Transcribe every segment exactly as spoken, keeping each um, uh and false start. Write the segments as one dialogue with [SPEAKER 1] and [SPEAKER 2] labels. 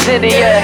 [SPEAKER 1] city, yeah.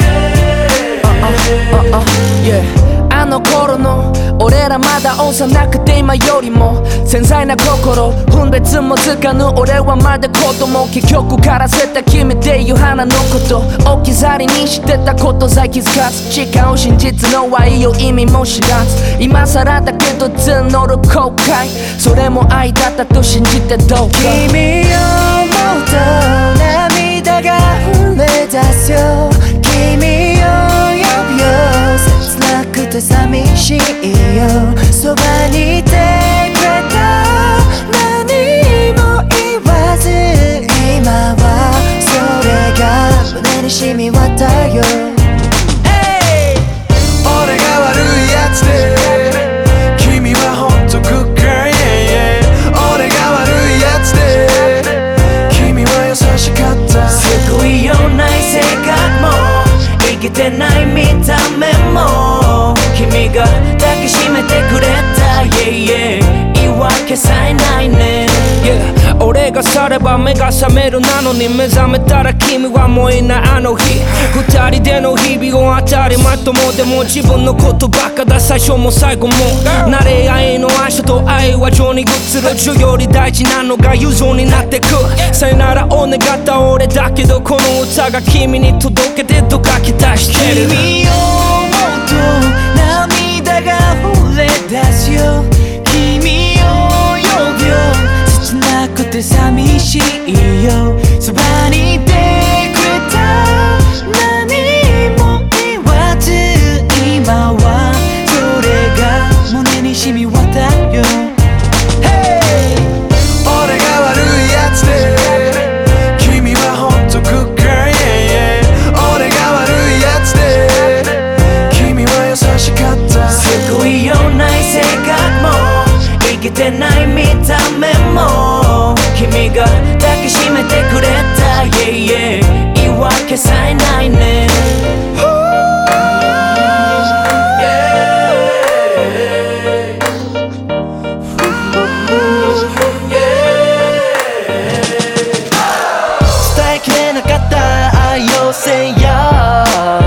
[SPEAKER 1] Uh uh, uh uh, yeah. あの頃の俺らまだ幼くて今よりも繊細な心分別もつかぬ俺はまだ子供結局からせた君っていう花のこと置き去りにしてたことさえ気づかず違う真実の愛を意味も知らず今更だけど募る後悔それも愛だったと信じてどうか
[SPEAKER 2] 君を思うと涙が溢れ出すよ君を呼ぶよ切なくて寂しいよそばにいてくれた何も言わず今はそれが胸に染み渡るよ、hey! 俺が悪いやつで君はほんとグッカー、yeah, yeah. 俺が悪いやつで君は優しかった救いようない性格も生きてない見た目も君が抱きしめてくれた、yeah, yeah. 言い訳さえないね、
[SPEAKER 1] yeah. 俺が去れば目が覚めるなのに目覚めたら君はもういないあの日二人での日々を当たりまともでも自分のことばっかだ最初も最後も慣れ合いの愛所と愛は情に移る中より大事なのが友情になってくさよならを願った俺だけどこの歌が君に届けてと書き出してる
[SPEAKER 2] 君を思うと涙が溢れ出すよ君を呼ぶよ切なくて寂しいよそばにいてくれた何も言わず今はそれが胸に染み渡るよ、hey! 俺が悪いやつで君はほんとグッカー、yeah, yeah. 俺が悪いやつで君は優しかった救いようない性格も生きてない見た目も君が抱きしめてくれた、yeah, yeah. 言い訳さえないね、伝えきれなかった愛をせや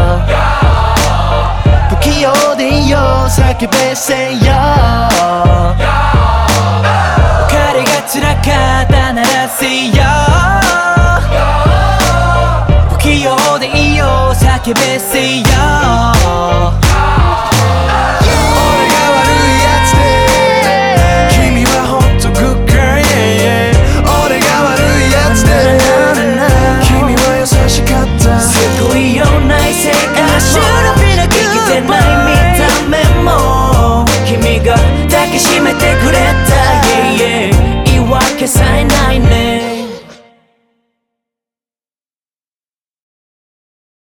[SPEAKER 2] 不器用でいいよ叫べせや彼が辛かったならせや不器用でいいよ叫べせや俺が悪いやつで君はほんとグッカー、yeah, yeah. 俺が悪いやつで君は優しかった救いようない性格も生きてない見た目も君が抱きしめてくれた、yeah, yeah. 言い訳さえないね